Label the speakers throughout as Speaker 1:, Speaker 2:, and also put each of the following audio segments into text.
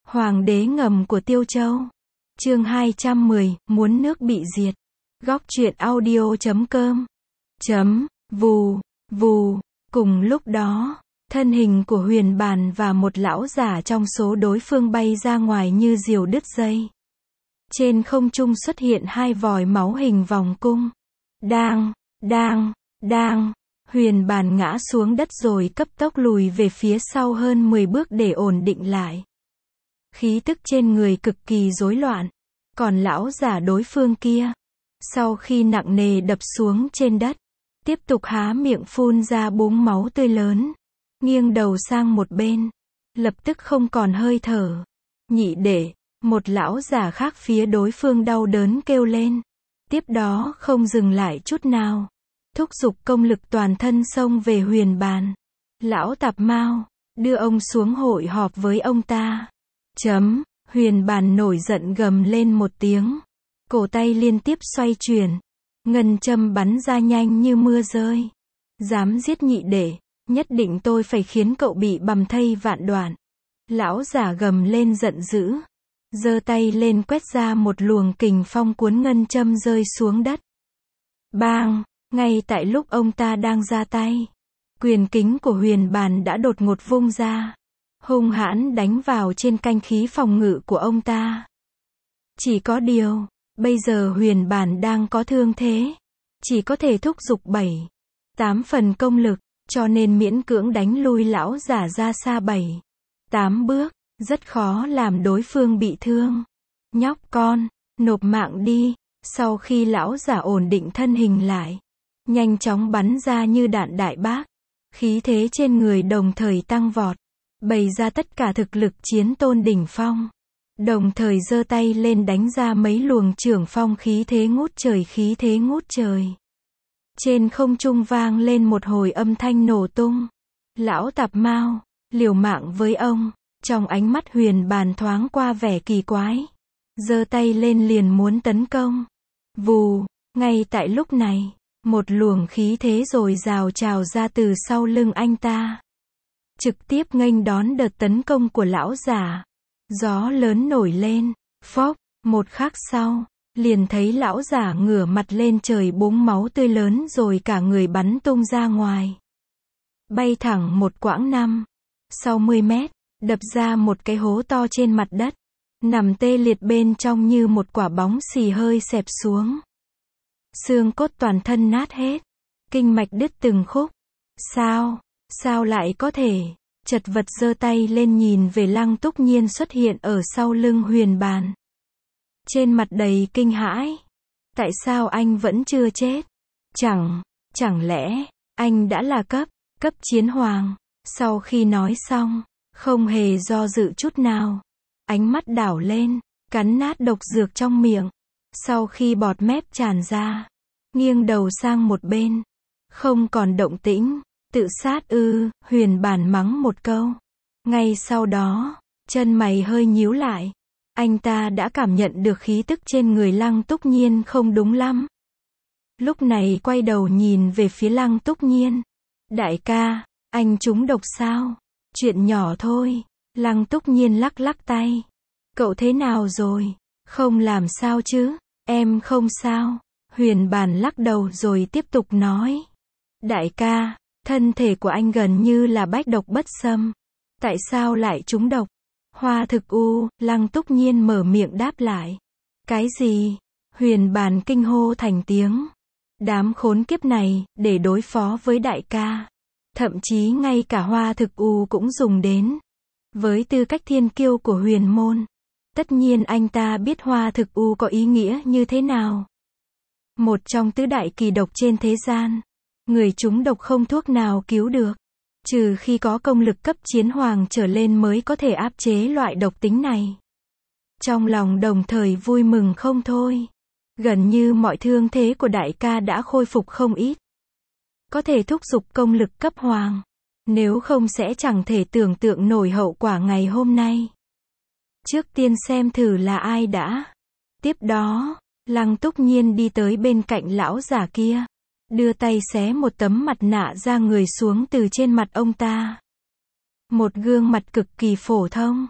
Speaker 1: Hoàng đế ngầm của Tiêu Châu. Chương 210, muốn nước bị diệt. Góc truyện audio.com. Vù, vù. Cùng lúc đó, thân hình của Huyền Bàn và một lão giả trong số đối phương bay ra ngoài như diều đứt dây. Trên không trung xuất hiện hai vòi máu hình vòng cung. Đang, đang, đang. Huyền Bàn ngã xuống đất rồi cấp tốc lùi về phía sau hơn 10 bước để ổn định lại. Khí tức trên người cực kỳ rối loạn. Còn lão giả đối phương kia, sau khi nặng nề đập xuống trên đất, tiếp tục há miệng phun ra búng máu tươi lớn, nghiêng đầu sang một bên, lập tức không còn hơi thở. Nhị đệ, một lão giả khác phía đối phương đau đớn kêu lên. Tiếp đó không dừng lại chút nào, thúc giục công lực toàn thân xông về Huyền Bàn. Lão Tạp Mao, đưa ông xuống hội họp với ông ta. Huyền Bàn nổi giận gầm lên một tiếng. Cổ tay liên tiếp xoay chuyển. Ngân châm bắn ra nhanh như mưa rơi. Dám giết nhị đệ, nhất định tôi phải khiến cậu bị bầm thây vạn đoạn. Lão giả gầm lên giận dữ. Giơ tay lên quét ra một luồng kình phong cuốn ngân châm rơi xuống đất. Bang! Ngay tại lúc ông ta đang ra tay, quyền kính của Huyền Bàn đã đột ngột vung ra, hung hãn đánh vào trên canh khí phòng ngự của ông ta. Chỉ có điều, bây giờ Huyền Bàn đang có thương thế, chỉ có thể thúc giục 7-8 phần công lực, cho nên miễn cưỡng đánh lui lão giả ra xa 7-8 bước, rất khó làm đối phương bị thương. Nhóc con, nộp mạng đi. Sau khi lão giả ổn định thân hình lại, nhanh chóng bắn ra như đạn đại bác, khí thế trên người đồng thời tăng vọt, bày ra tất cả thực lực chiến tôn đỉnh phong, đồng thời giơ tay lên đánh ra mấy luồng chưởng phong khí thế ngút trời. Trên không trung vang lên một hồi âm thanh nổ tung. Lão Tạp Mao, liều mạng với ông. Trong ánh mắt Huyền Bàn thoáng qua vẻ kỳ quái, giơ tay lên liền muốn tấn công. Vù, ngay tại lúc này, một luồng khí thế dồi dào trào ra từ sau lưng anh ta, trực tiếp nghênh đón đợt tấn công của lão giả. Gió lớn nổi lên, phốc, một khắc sau, liền thấy lão giả ngửa mặt lên trời búng máu tươi lớn rồi cả người bắn tung ra ngoài. Bay thẳng một quãng 5-60 mét, đập ra một cái hố to trên mặt đất, nằm tê liệt bên trong như một quả bóng xì hơi xẹp xuống. Xương cốt toàn thân nát hết, kinh mạch đứt từng khúc. Sao lại có thể? Chật vật giơ tay lên nhìn về Lăng Túc Nhiên xuất hiện ở sau lưng Huyền Bàn. Trên mặt đầy kinh hãi. Tại sao anh vẫn chưa chết? Chẳng lẽ, anh đã là cấp chiến hoàng? Sau khi nói xong, không hề do dự chút nào, ánh mắt đảo lên, cắn nát độc dược trong miệng. Sau khi bọt mép tràn ra, nghiêng đầu sang một bên, không còn động tĩnh. Tự sát ư? Huyền Bàn mắng một câu. Ngay sau đó, chân mày hơi nhíu lại. Anh ta đã cảm nhận được khí tức trên người Lăng Túc Nhiên không đúng lắm. Lúc này quay đầu nhìn về phía Lăng Túc Nhiên. Đại ca, anh trúng độc sao? Chuyện nhỏ thôi. Lăng Túc Nhiên lắc lắc tay. Cậu thế nào rồi? Không làm sao chứ? Em không sao. Huyền Bàn lắc đầu rồi tiếp tục nói. Đại ca, thân thể của anh gần như là bách độc bất xâm. Tại sao lại trúng độc? Hoa thực u. Lăng Túc Nhiên mở miệng đáp lại. Cái gì? Huyền Bàn kinh hô thành tiếng. Đám khốn kiếp này, để đối phó với đại ca, thậm chí ngay cả hoa thực u cũng dùng đến. Với tư cách thiên kiêu của huyền môn, tất nhiên anh ta biết hoa thực u có ý nghĩa như thế nào. Một trong tứ đại kỳ độc trên thế gian, người trúng độc không thuốc nào cứu được, trừ khi có công lực cấp chiến hoàng trở lên mới có thể áp chế loại độc tính này. Trong lòng đồng thời vui mừng không thôi. Gần như mọi thương thế của đại ca đã khôi phục không ít. Có thể thúc giục công lực cấp hoàng. Nếu không sẽ chẳng thể tưởng tượng nổi hậu quả ngày hôm nay. Trước tiên xem thử là ai đã. Tiếp đó, Lăng Túc Nhiên đi tới bên cạnh lão giả kia, đưa tay xé một tấm mặt nạ ra người xuống từ trên mặt ông ta. Một gương mặt cực kỳ phổ thông,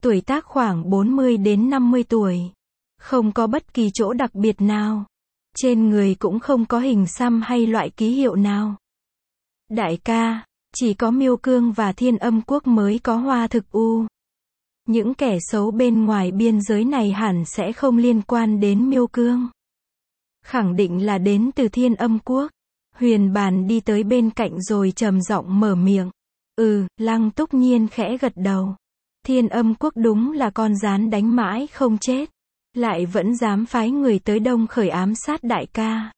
Speaker 1: tuổi tác khoảng 40 đến 50 tuổi. Không có bất kỳ chỗ đặc biệt nào. Trên người cũng không có hình xăm hay loại ký hiệu nào. Đại ca, chỉ có Miêu Cương và Thiên Âm Quốc mới có hoa thực u. Những kẻ xấu bên ngoài biên giới này hẳn sẽ không liên quan đến Miêu Cương. Khẳng định là đến từ Thiên Âm Quốc. Huyền Bàn đi tới bên cạnh rồi trầm giọng mở miệng. Lăng Túc Nhiên khẽ gật đầu. Thiên Âm Quốc đúng là con gián đánh mãi không chết. Lại vẫn dám phái người tới Đông Khởi ám sát đại ca.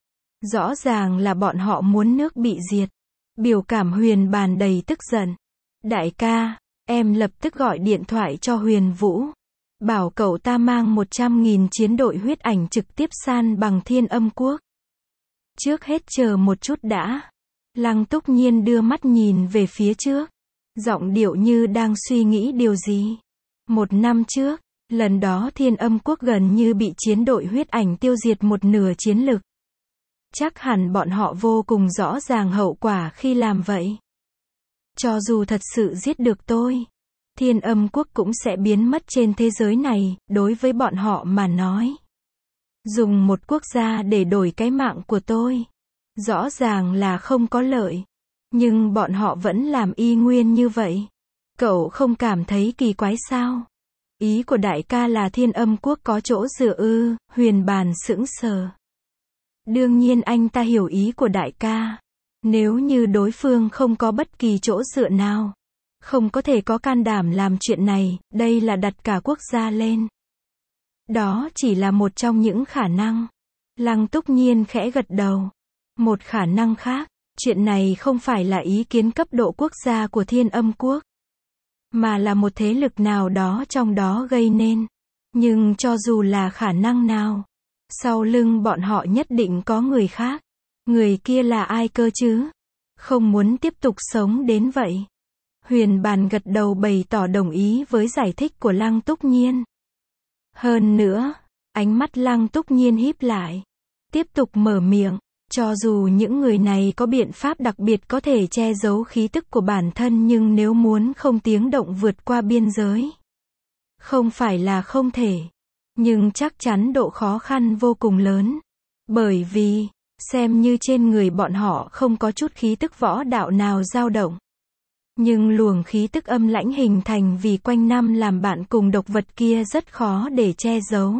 Speaker 1: Rõ ràng là bọn họ muốn nước bị diệt. Biểu cảm Huyền Bàn đầy tức giận. Đại ca, em lập tức gọi điện thoại cho Huyền Vũ. Bảo cậu ta mang 100.000 chiến đội huyết ảnh trực tiếp san bằng Thiên Âm Quốc. Trước hết chờ một chút đã. Lăng Túc Nhiên đưa mắt nhìn về phía trước. Giọng điệu như đang suy nghĩ điều gì. 1 năm trước, lần đó Thiên Âm Quốc gần như bị chiến đội huyết ảnh tiêu diệt một nửa chiến lực. Chắc hẳn bọn họ vô cùng rõ ràng hậu quả khi làm vậy. Cho dù thật sự giết được tôi, Thiên Âm Quốc cũng sẽ biến mất trên thế giới này, đối với bọn họ mà nói. Dùng một quốc gia để đổi cái mạng của tôi. Rõ ràng là không có lợi. Nhưng bọn họ vẫn làm y nguyên như vậy. Cậu không cảm thấy kỳ quái sao? Ý của đại ca là Thiên Âm Quốc có chỗ dựa ư? Huyền Bàn sững sờ. Đương nhiên anh ta hiểu ý của đại ca. Nếu như đối phương không có bất kỳ chỗ dựa nào, không có thể có can đảm làm chuyện này, đây là đặt cả quốc gia lên. Đó chỉ là một trong những khả năng. Lăng Túc Nhiên khẽ gật đầu. Một khả năng khác, chuyện này không phải là ý kiến cấp độ quốc gia của Thiên Âm Quốc, mà là một thế lực nào đó trong đó gây nên. Nhưng cho dù là khả năng nào, sau lưng bọn họ nhất định có người khác. Người kia là ai cơ chứ? Không muốn tiếp tục sống đến vậy. Huyền Bàn gật đầu bày tỏ đồng ý với giải thích của Lăng Túc Nhiên. Hơn nữa, ánh mắt Lăng Túc Nhiên híp lại. Tiếp tục mở miệng. Cho dù những người này có biện pháp đặc biệt có thể che giấu khí tức của bản thân, nhưng nếu muốn không tiếng động vượt qua biên giới, không phải là không thể, nhưng chắc chắn độ khó khăn vô cùng lớn. Bởi vì, xem như trên người bọn họ không có chút khí tức võ đạo nào dao động. Nhưng luồng khí tức âm lãnh hình thành vì quanh năm làm bạn cùng độc vật kia rất khó để che giấu.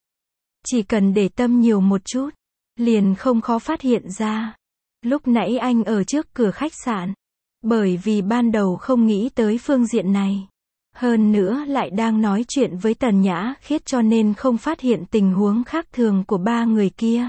Speaker 1: Chỉ cần để tâm nhiều một chút, liền không khó phát hiện ra. Lúc nãy anh ở trước cửa khách sạn, bởi vì ban đầu không nghĩ tới phương diện này. Hơn nữa lại đang nói chuyện với Tần Nhã Khiết cho nên không phát hiện tình huống khác thường của 3 người kia.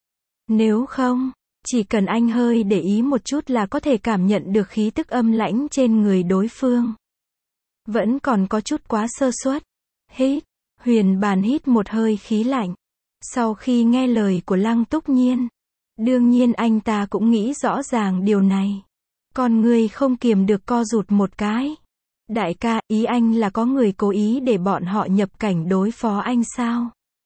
Speaker 1: Nếu không, chỉ cần anh hơi để ý một chút là có thể cảm nhận được khí tức âm lãnh trên người đối phương. Vẫn còn có chút quá sơ suất. Hít, Huyền Bàn hít một hơi khí lạnh. Sau khi nghe lời của Lăng Túc Nhiên, đương nhiên anh ta cũng nghĩ rõ ràng điều này. Con người không kiềm được co rụt một cái. Đại ca, ý anh là có người cố ý để bọn họ nhập cảnh đối phó anh sao?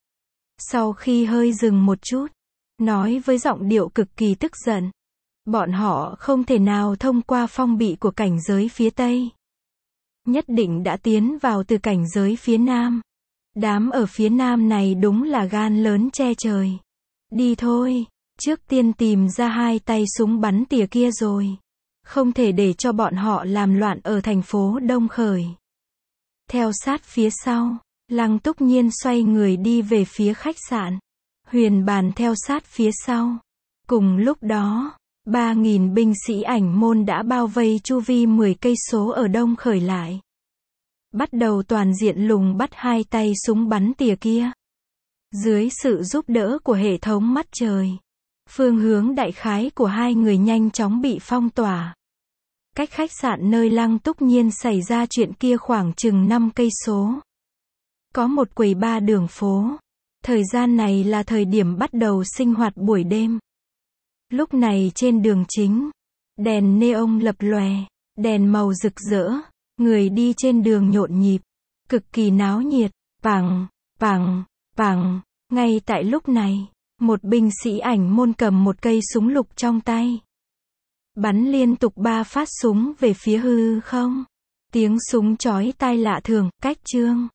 Speaker 1: Sau khi hơi dừng một chút, nói với giọng điệu cực kỳ tức giận. Bọn họ không thể nào thông qua phong bị của cảnh giới phía Tây. Nhất định đã tiến vào từ cảnh giới phía Nam. Đám ở phía Nam này đúng là gan lớn che trời. Đi thôi, trước tiên tìm ra 2 tay súng bắn tỉa kia rồi. Không thể để cho bọn họ làm loạn ở thành phố Đông Khởi. Theo sát phía sau, Lăng Túc Nhiên xoay người đi về phía khách sạn. Huyền Bàn theo sát phía sau. Cùng lúc đó, 3.000 binh sĩ ảnh môn đã bao vây chu vi 10 cây số ở Đông Khởi lại. Bắt đầu toàn diện lùng bắt 2 tay súng bắn tỉa kia. Dưới sự giúp đỡ của hệ thống mắt trời, phương hướng đại khái của 2 người nhanh chóng bị phong tỏa. Cách khách sạn nơi Lăng Túc Nhiên xảy ra chuyện kia khoảng chừng 5 cây số. Có một quầy bar đường phố. Thời gian này là thời điểm bắt đầu sinh hoạt buổi đêm. Lúc này trên đường chính, đèn neon lập lòe, đèn màu rực rỡ, người đi trên đường nhộn nhịp, cực kỳ náo nhiệt. Pằng, pằng, pằng. Ngay tại lúc này, một binh sĩ ảnh môn cầm một cây súng lục trong tay, bắn liên tục 3 phát súng về phía hư không. Tiếng súng chói tai lạ thường, cách chương.